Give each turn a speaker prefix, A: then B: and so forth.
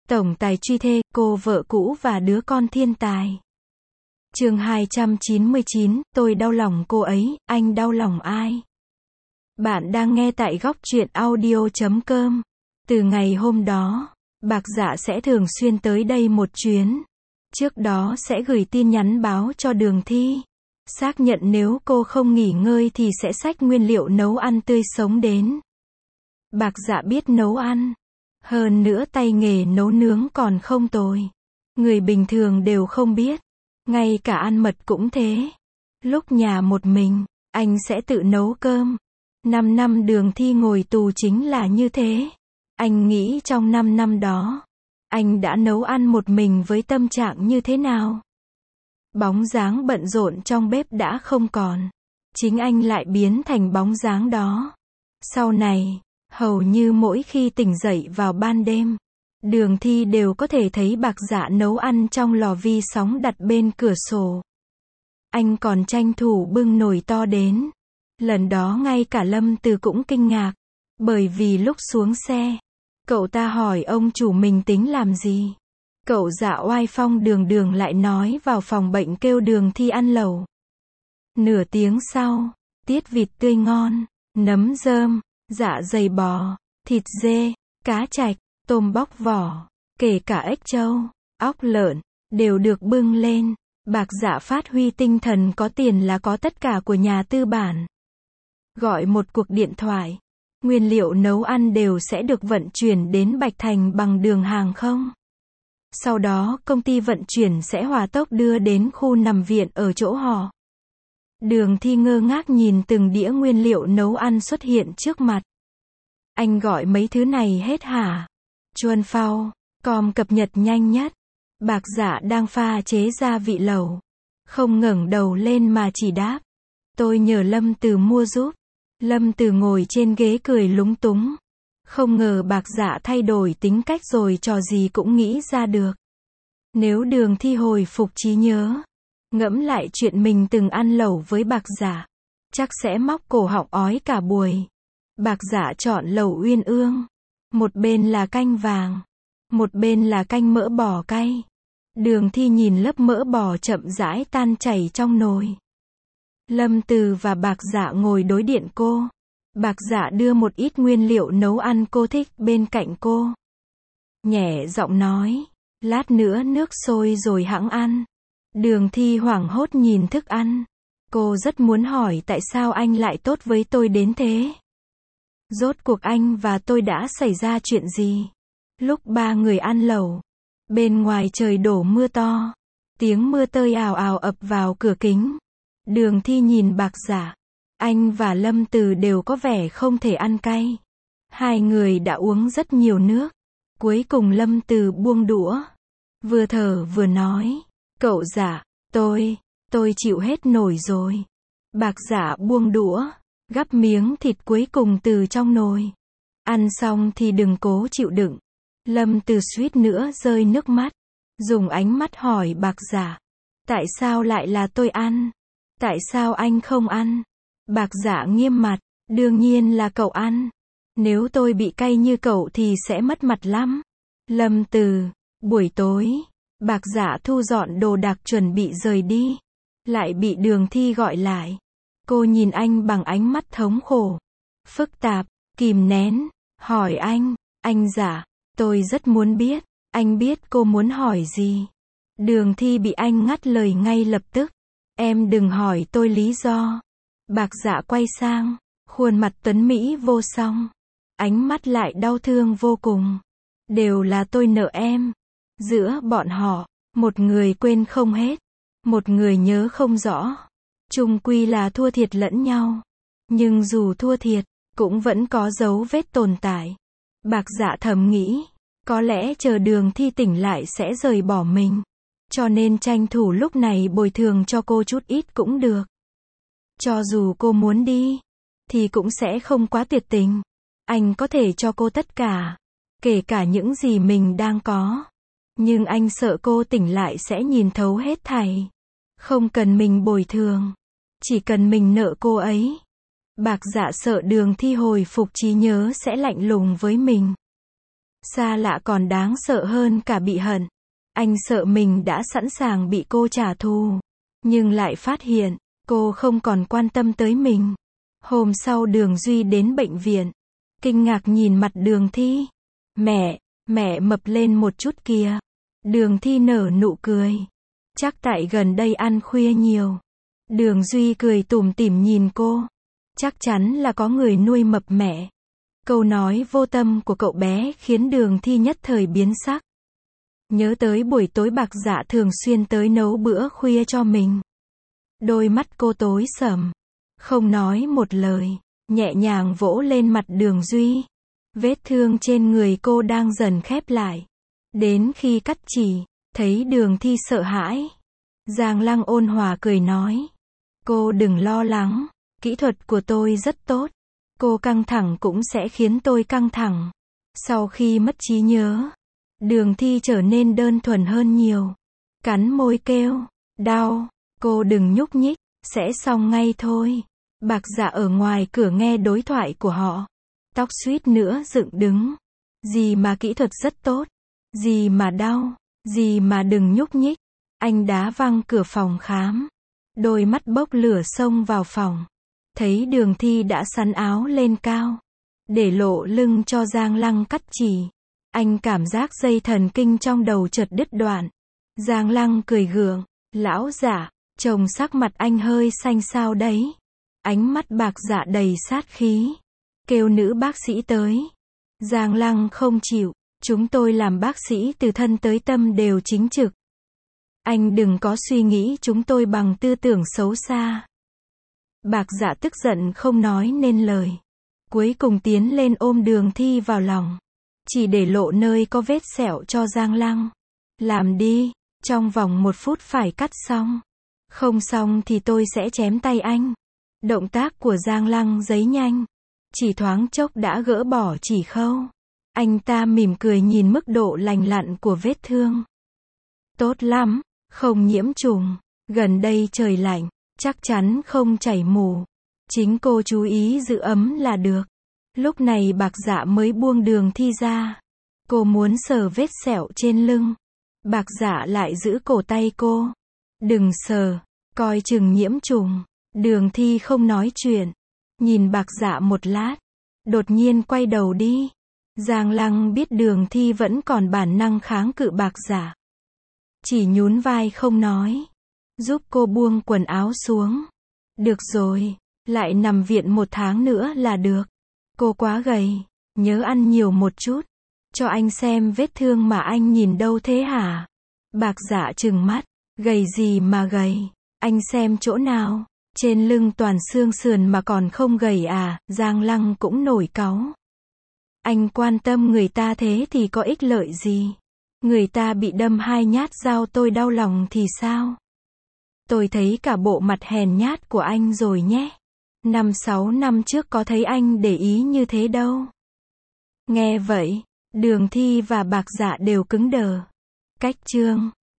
A: Tổng tài truy thê, cô vợ cũ và đứa con thiên tài. Chương 299, tôi đau lòng cô ấy, anh đau lòng ai? Bạn đang nghe tại góc truyện audio.com. Từ ngày hôm đó, Bạc Dạ sẽ thường xuyên tới đây một chuyến. Trước đó sẽ gửi tin nhắn báo cho Đường Thi. Xác nhận nếu cô không nghỉ ngơi thì sẽ xách nguyên liệu nấu ăn tươi sống đến. Bạc Dạ biết nấu ăn. Hơn nữa tay nghề nấu nướng còn không tồi. Người bình thường đều không biết. Ngay cả ăn mật cũng thế. Lúc nhà một mình, anh sẽ tự nấu cơm. 5 năm Đường Thi ngồi tù chính là như thế. Anh nghĩ trong 5 năm đó, anh đã nấu ăn một mình với tâm trạng như thế nào? Bóng dáng bận rộn trong bếp đã không còn. Chính anh lại biến thành bóng dáng đó. Sau này, hầu như mỗi khi tỉnh dậy vào ban đêm, Đường Thi đều có thể thấy Bạc Dạ nấu ăn trong lò vi sóng đặt bên cửa sổ. Anh còn tranh thủ bưng nồi to đến. Lần đó ngay cả Lâm Từ cũng kinh ngạc. Bởi vì lúc xuống xe, cậu ta hỏi ông chủ mình tính làm gì. Cậu Dạ oai phong đường đường lại nói vào phòng bệnh kêu Đường Thi ăn lẩu. Nửa tiếng sau, tiết vịt tươi ngon, nấm rơm, dạ dày bò, thịt dê, cá trạch, tôm bóc vỏ, kể cả ếch trâu, óc lợn, đều được bưng lên. Bạc Dạ phát huy tinh thần có tiền là có tất cả của nhà tư bản. Gọi một cuộc điện thoại, nguyên liệu nấu ăn đều sẽ được vận chuyển đến Bạch Thành bằng đường hàng không. Sau đó công ty vận chuyển sẽ hỏa tốc đưa đến khu nằm viện ở chỗ họ. Đường Thi ngơ ngác nhìn từng đĩa nguyên liệu nấu ăn xuất hiện trước mặt. Anh gọi mấy thứ này hết hả? Chuan phao, com cập nhật nhanh nhất. Bạc Dạ đang pha chế gia vị lẩu. Không ngẩng đầu lên mà chỉ đáp. Tôi nhờ Lâm Từ mua giúp. Lâm Từ ngồi trên ghế cười lúng túng. Không ngờ Bạc Dạ thay đổi tính cách rồi trò gì cũng nghĩ ra được. Nếu Đường Thi hồi phục trí nhớ, ngẫm lại chuyện mình từng ăn lẩu với Bạc Dạ, chắc sẽ móc cổ họng ói cả buổi. Bạc Dạ chọn lẩu uyên ương. Một bên là canh vàng, một bên là canh mỡ bò cay. Đường Thi nhìn lớp mỡ bò chậm rãi tan chảy trong nồi. Lâm Từ và Bạc Dạ ngồi đối diện cô. Bạc Dạ đưa một ít nguyên liệu nấu ăn cô thích bên cạnh cô. Nhẹ giọng nói, lát nữa nước sôi rồi hẵng ăn. Đường Thi hoảng hốt nhìn thức ăn. Cô rất muốn hỏi tại sao anh lại tốt với tôi đến thế. Rốt cuộc anh và tôi đã xảy ra chuyện gì? Lúc ba người ăn lẩu, bên ngoài trời đổ mưa to. Tiếng mưa tơi ào ào ập vào cửa kính. Đường Thi nhìn Bạc Dạ. Anh và Lâm Từ đều có vẻ không thể ăn cay. Hai người đã uống rất nhiều nước. Cuối cùng Lâm Từ buông đũa. Vừa thở vừa nói. Cậu Dạ, tôi chịu hết nổi rồi. Bạc Dạ buông đũa. Gắp miếng thịt cuối cùng từ trong nồi. Ăn xong thì đừng cố chịu đựng. Lâm Từ suýt nữa rơi nước mắt. Dùng ánh mắt hỏi Bạc Dạ. Tại sao lại là tôi ăn? Tại sao anh không ăn? Bạc Dạ nghiêm mặt. Đương nhiên là cậu ăn. Nếu tôi bị cay như cậu thì sẽ mất mặt lắm. Lâm Từ. Buổi tối, Bạc Dạ thu dọn đồ đạc chuẩn bị rời đi. Lại bị Đường Thi gọi lại. Cô nhìn anh bằng ánh mắt thống khổ, phức tạp, kìm nén, hỏi anh Dạ, tôi rất muốn biết, anh biết cô muốn hỏi gì. Đường Thi bị anh ngắt lời ngay lập tức. Em đừng hỏi tôi lý do. Bạc Dạ quay sang, khuôn mặt tuấn mỹ vô song. Ánh mắt lại đau thương vô cùng. Đều là tôi nợ em. Giữa bọn họ, một người quên không hết, một người nhớ không rõ. Chung quy là thua thiệt lẫn nhau. Nhưng dù thua thiệt, cũng vẫn có dấu vết tồn tại. Bạc Dạ thầm nghĩ, có lẽ chờ Đường Thi tỉnh lại sẽ rời bỏ mình. Cho nên tranh thủ lúc này bồi thường cho cô chút ít cũng được. Cho dù cô muốn đi, thì cũng sẽ không quá tuyệt tình. Anh có thể cho cô tất cả, kể cả những gì mình đang có. Nhưng anh sợ cô tỉnh lại sẽ nhìn thấu hết thảy. Không cần mình bồi thường, chỉ cần mình nợ cô ấy. Bạc Dạ sợ Đường Thi hồi phục trí nhớ sẽ lạnh lùng với mình. Xa lạ còn đáng sợ hơn cả bị hận. Anh sợ mình đã sẵn sàng bị cô trả thù. Nhưng lại phát hiện, cô không còn quan tâm tới mình. Hôm sau Đường Duy đến bệnh viện. Kinh ngạc nhìn mặt Đường Thi. Mẹ mập lên một chút kìa. Đường Thi nở nụ cười. Chắc tại gần đây ăn khuya nhiều. Đường Duy cười tủm tỉm nhìn cô. Chắc chắn là có người nuôi mập mẹ. Câu nói vô tâm của cậu bé khiến Đường Thi nhất thời biến sắc. Nhớ tới buổi tối Bạc Dạ thường xuyên tới nấu bữa khuya cho mình. Đôi mắt cô tối sầm. Không nói một lời. Nhẹ nhàng vỗ lên mặt Đường Duy. Vết thương trên người cô đang dần khép lại. Đến khi cắt chỉ, thấy Đường Thi sợ hãi. Giang Lăng ôn hòa cười nói. Cô đừng lo lắng. Kỹ thuật của tôi rất tốt. Cô căng thẳng cũng sẽ khiến tôi căng thẳng. Sau khi mất trí nhớ, Đường Thi trở nên đơn thuần hơn nhiều. Cắn môi kêu. Đau. Cô đừng nhúc nhích. Sẽ xong ngay thôi. Bạc Dạ ở ngoài cửa nghe đối thoại của họ. Tóc suýt nữa dựng đứng. Gì mà kỹ thuật rất tốt. Gì mà đau. Gì mà đừng nhúc nhích. Anh đá văng cửa phòng khám. Đôi mắt bốc lửa xông vào phòng. Thấy Đường Thi đã sắn áo lên cao. Để lộ lưng cho Giang Lăng cắt chỉ. Anh cảm giác dây thần kinh trong đầu chợt đứt đoạn. Giang Lăng cười gượng. Lão giả, trông sắc mặt anh hơi xanh xao đấy. Ánh mắt Bạc Dạ đầy sát khí. Kêu nữ bác sĩ tới. Giang Lăng không chịu. Chúng tôi làm bác sĩ từ thân tới tâm đều chính trực. Anh đừng có suy nghĩ chúng tôi bằng tư tưởng xấu xa. Bạc Dạ tức giận không nói nên lời. Cuối cùng tiến lên ôm Đường Thi vào lòng. Chỉ để lộ nơi có vết sẹo cho Giang Lăng. Làm đi, trong vòng 1 phút phải cắt xong. Không xong thì tôi sẽ chém tay anh. Động tác của Giang Lăng giấy nhanh. Chỉ thoáng chốc đã gỡ bỏ chỉ khâu. Anh ta mỉm cười nhìn mức độ lành lặn của vết thương. Tốt lắm, không nhiễm trùng. Gần đây trời lạnh, chắc chắn không chảy mù. Chính cô chú ý giữ ấm là được. Lúc này Bạc Dạ mới buông Đường Thi ra. Cô muốn sờ vết sẹo trên lưng. Bạc Dạ lại giữ cổ tay cô. Đừng sờ, coi chừng nhiễm trùng. Đường Thi không nói chuyện. Nhìn Bạc Dạ một lát. Đột nhiên quay đầu đi. Giang Lăng biết Đường Thi vẫn còn bản năng kháng cự Bạc Dạ. Chỉ nhún vai không nói. Giúp cô buông quần áo xuống. Được rồi, lại nằm viện 1 tháng nữa là được. Cô quá gầy, nhớ ăn nhiều một chút. Cho anh xem vết thương mà anh nhìn đâu thế hả? Bạc Dạ trừng mắt. Gầy gì mà gầy? Anh xem chỗ nào? Trên lưng toàn xương sườn mà còn không gầy à? Giang Lăng cũng nổi cáu. Anh quan tâm người ta thế thì có ích lợi gì? Người ta bị đâm 2 nhát dao tôi đau lòng thì sao? Tôi thấy cả bộ mặt hèn nhát của anh rồi nhé. 5-6 năm trước có thấy anh để ý như thế đâu. Nghe vậy, Đường Thi và Bạc Dạ đều cứng đờ. Cách chương